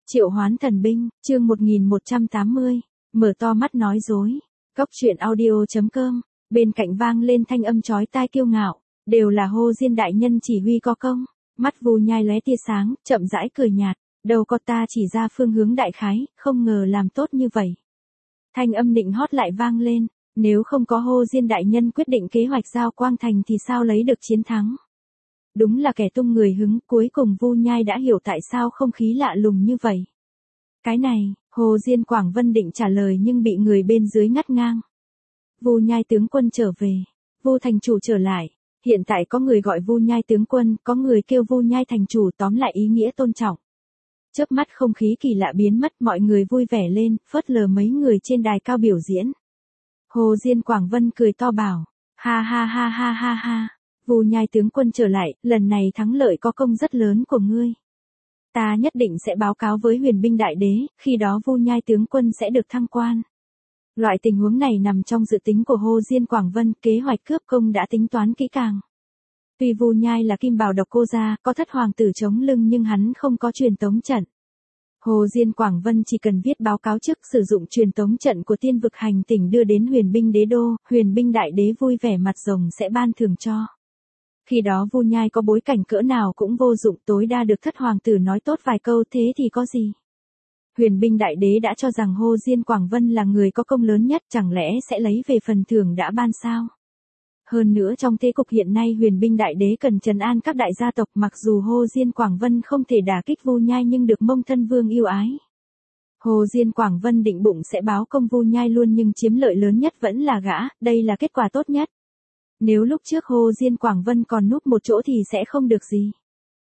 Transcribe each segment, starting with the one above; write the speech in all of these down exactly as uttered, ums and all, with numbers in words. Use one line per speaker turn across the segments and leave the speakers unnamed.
Triệu hoán thần binh, chương một nghìn một trăm tám mươi, mở to mắt nói dối. Cốc truyện audio.com, bên cạnh vang lên thanh âm chói tai kiêu ngạo, đều là Hồ Diên đại nhân chỉ huy có công. Mắt Vu Nhai lóe tia sáng, chậm rãi cười nhạt, đâu có ta chỉ ra phương hướng đại khái, không ngờ làm tốt như vậy. Thanh âm nịnh hót lại vang lên, nếu không có Hồ Diên đại nhân quyết định kế hoạch giao Quang Thành thì sao lấy được chiến thắng. Đúng là kẻ tung người hứng, cuối cùng Vu Nhai đã hiểu tại sao không khí lạ lùng như vậy. Cái này, Hồ Diên Quảng Vân định trả lời nhưng bị người bên dưới ngắt ngang. Vu Nhai tướng quân trở về, Vu thành chủ trở lại, hiện tại có người gọi Vu Nhai tướng quân, có người kêu Vu Nhai thành chủ, tóm lại ý nghĩa tôn trọng. Chớp mắt không khí kỳ lạ biến mất, mọi người vui vẻ lên, phớt lờ mấy người trên đài cao biểu diễn. Hồ Diên Quảng Vân cười to bảo, ha ha ha ha ha ha. Vu Nhai tướng quân trở lại, lần này thắng lợi có công rất lớn của ngươi. Ta nhất định sẽ báo cáo với Huyền binh đại đế, khi đó Vu Nhai tướng quân sẽ được thăng quan. Loại tình huống này nằm trong dự tính của Hồ Diên Quảng Vân, kế hoạch cướp công đã tính toán kỹ càng. Tuy Vu Nhai là kim bào độc cô gia, có thất hoàng tử chống lưng nhưng hắn không có truyền tống trận. Hồ Diên Quảng Vân chỉ cần viết báo cáo trước sử dụng truyền tống trận của tiên vực hành tỉnh đưa đến Huyền binh đế đô, Huyền binh đại đế vui vẻ mặt rồng sẽ ban thưởng cho. Khi đó Vu Nhai có bối cảnh cỡ nào cũng vô dụng, tối đa được thất hoàng tử nói tốt vài câu thế thì có gì. Huyền binh đại đế đã cho rằng Hồ Diên Quảng Vân là người có công lớn nhất, chẳng lẽ sẽ lấy về phần thưởng đã ban sao? Hơn nữa trong thế cục hiện nay Huyền binh đại đế cần trấn an các đại gia tộc, mặc dù Hồ Diên Quảng Vân không thể đả kích Vu Nhai nhưng được Mông Thân Vương yêu ái. Hồ Diên Quảng Vân định bụng sẽ báo công Vu Nhai luôn nhưng chiếm lợi lớn nhất vẫn là gã, đây là kết quả tốt nhất. Nếu lúc trước Hồ Diên Quảng Vân còn núp một chỗ thì sẽ không được gì.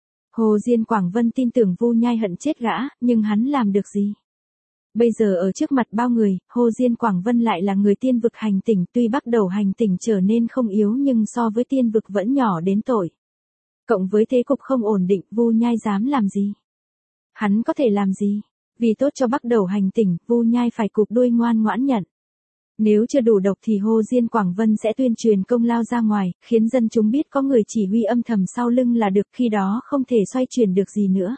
Hồ Diên Quảng Vân tin tưởng Vu Nhai hận chết gã, nhưng hắn làm được gì? Bây giờ ở trước mặt bao người, Hồ Diên Quảng Vân lại là người tiên vực hành tỉnh, tuy bắt đầu hành tỉnh trở nên không yếu nhưng so với tiên vực vẫn nhỏ đến tội. Cộng với thế cục không ổn định, Vu Nhai dám làm gì? Hắn có thể làm gì? Vì tốt cho bắt đầu hành tỉnh, Vu Nhai phải cụp đuôi ngoan ngoãn nhận. Nếu chưa đủ độc thì Hồ Diên Quảng Vân sẽ tuyên truyền công lao ra ngoài, khiến dân chúng biết có người chỉ huy âm thầm sau lưng là được, khi đó không thể xoay chuyển được gì nữa.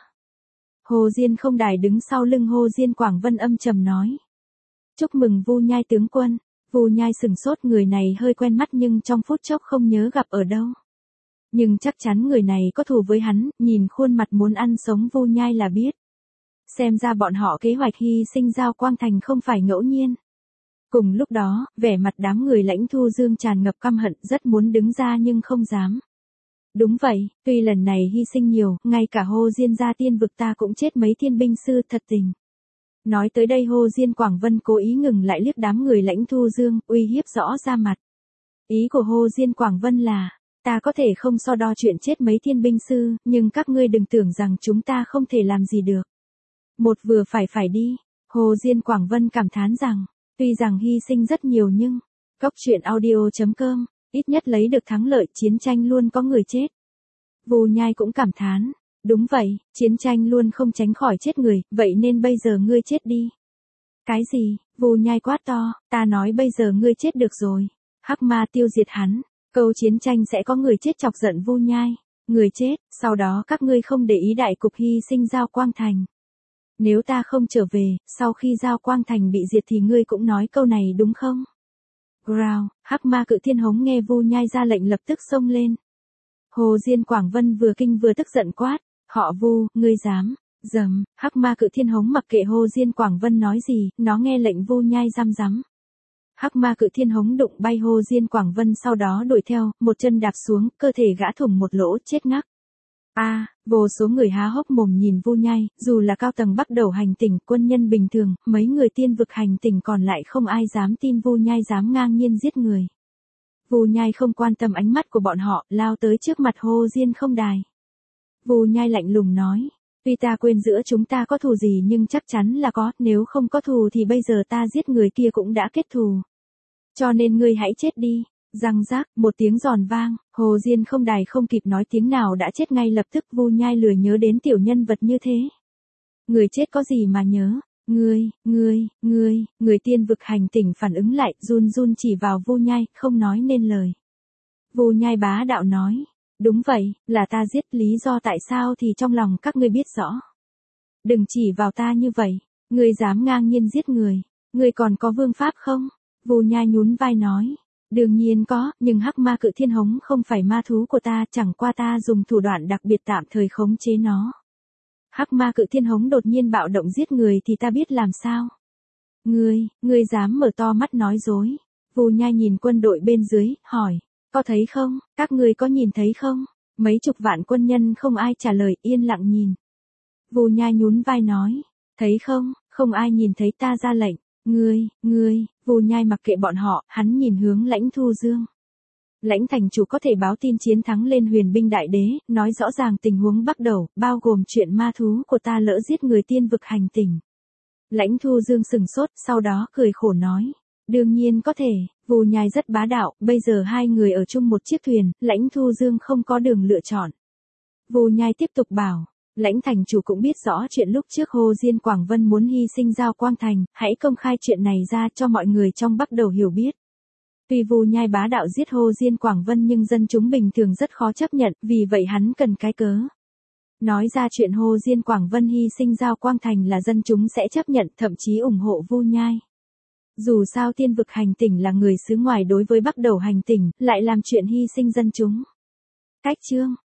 Hồ Diên không đài đứng sau lưng Hồ Diên Quảng Vân âm trầm nói. Chúc mừng Vu Nhai tướng quân. Vu Nhai sừng sốt, người này hơi quen mắt nhưng trong phút chốc không nhớ gặp ở đâu. Nhưng chắc chắn người này có thù với hắn, nhìn khuôn mặt muốn ăn sống Vu Nhai là biết. Xem ra bọn họ kế hoạch hy sinh giao Quang Thành không phải ngẫu nhiên. Cùng lúc đó, vẻ mặt đám người Lãnh Thu Dương tràn ngập căm hận, rất muốn đứng ra nhưng không dám. Đúng vậy, tuy lần này hy sinh nhiều, ngay cả Hồ Diên gia tiên vực ta cũng chết mấy thiên binh sư, thật tình. Nói tới đây Hồ Diên Quảng Vân cố ý ngừng lại liếc đám người Lãnh Thu Dương, uy hiếp rõ ra mặt. Ý của Hồ Diên Quảng Vân là, ta có thể không so đo chuyện chết mấy thiên binh sư, nhưng các ngươi đừng tưởng rằng chúng ta không thể làm gì được. Một vừa phải phải đi, Hồ Diên Quảng Vân cảm thán rằng, tuy rằng hy sinh rất nhiều nhưng, cốc truyện audio.com, ít nhất lấy được thắng lợi, chiến tranh luôn có người chết. Vu Nhai cũng cảm thán, đúng vậy, chiến tranh luôn không tránh khỏi chết người, vậy nên bây giờ ngươi chết đi. Cái gì? Vu Nhai quát to, ta nói bây giờ ngươi chết được rồi. Hắc ma tiêu diệt hắn, câu chiến tranh sẽ có người chết chọc giận Vu Nhai. Người chết, sau đó các ngươi không để ý đại cục hy sinh giao Quang Thành. Nếu ta không trở về, sau khi giao Quang Thành bị diệt thì ngươi cũng nói câu này đúng không? Growl, Hắc ma cự thiên hống nghe Vu Nhai ra lệnh lập tức xông lên. Hồ Diên Quảng Vân vừa kinh vừa tức giận quát, họ Vu, ngươi dám, dầm, Hắc ma cự thiên hống mặc kệ Hồ Diên Quảng Vân nói gì, nó nghe lệnh Vu Nhai răm rắm. Hắc ma cự thiên hống đụng bay Hồ Diên Quảng Vân sau đó đuổi theo, một chân đạp xuống, cơ thể gã thủng một lỗ, chết ngắc. A, à, vô số người há hốc mồm nhìn Vu Nhai, dù là cao tầng bắt đầu hành tỉnh, quân nhân bình thường, mấy người tiên vực hành tỉnh còn lại không ai dám tin Vu Nhai dám ngang nhiên giết người. Vu Nhai không quan tâm ánh mắt của bọn họ, lao tới trước mặt Hồ Diên không đài. Vu Nhai lạnh lùng nói, tuy ta quên giữa chúng ta có thù gì nhưng chắc chắn là có, nếu không có thù thì bây giờ ta giết người kia cũng đã kết thù. Cho nên ngươi hãy chết đi. Răng rác, một tiếng giòn vang, Hồ Diên không đài không kịp nói tiếng nào đã chết ngay lập tức. Vu Nhai lười nhớ đến tiểu nhân vật như thế. Người chết có gì mà nhớ, ngươi, ngươi, ngươi, người tiên vực hành tỉnh phản ứng lại, run run chỉ vào Vu Nhai, không nói nên lời. Vu Nhai bá đạo nói, đúng vậy, là ta giết, lý do tại sao thì trong lòng các ngươi biết rõ. Đừng chỉ vào ta như vậy, ngươi dám ngang nhiên giết người, ngươi còn có vương pháp không? Vu Nhai nhún vai nói, đương nhiên có, nhưng hắc ma cự thiên hống không phải ma thú của ta, chẳng qua ta dùng thủ đoạn đặc biệt tạm thời khống chế nó. Hắc ma cự thiên hống đột nhiên bạo động giết người thì ta biết làm sao? Ngươi, ngươi dám mở to mắt nói dối. Vu Nhai nhìn quân đội bên dưới, hỏi, có thấy không, các ngươi có nhìn thấy không? Mấy chục vạn quân nhân không ai trả lời, yên lặng nhìn. Vu Nhai nhún vai nói, thấy không, không ai nhìn thấy ta ra lệnh. Ngươi, ngươi, Vu Nhai mặc kệ bọn họ, hắn nhìn hướng Lãnh Thu Dương. Lãnh thành chủ có thể báo tin chiến thắng lên huyền binh đại đế, nói rõ ràng tình huống bắt đầu, bao gồm chuyện ma thú của ta lỡ giết người tiên vực hành tinh. Lãnh Thu Dương sừng sốt, sau đó cười khổ nói, đương nhiên có thể, Vu Nhai rất bá đạo, bây giờ hai người ở chung một chiếc thuyền, Lãnh Thu Dương không có đường lựa chọn. Vu Nhai tiếp tục bảo, Lãnh thành chủ cũng biết rõ chuyện lúc trước Hồ Diên Quảng Vân muốn hy sinh Giao Quang Thành, hãy công khai chuyện này ra cho mọi người trong Bắc Đầu hiểu biết. Tuy Vu Nhai bá đạo giết Hồ Diên Quảng Vân nhưng dân chúng bình thường rất khó chấp nhận, vì vậy hắn cần cái cớ. Nói ra chuyện Hồ Diên Quảng Vân hy sinh Giao Quang Thành là dân chúng sẽ chấp nhận, thậm chí ủng hộ Vu Nhai. Dù sao tiên vực hành tỉnh là người xứ ngoài đối với Bắc Đầu hành tỉnh, lại làm chuyện hy sinh dân chúng. Cách chương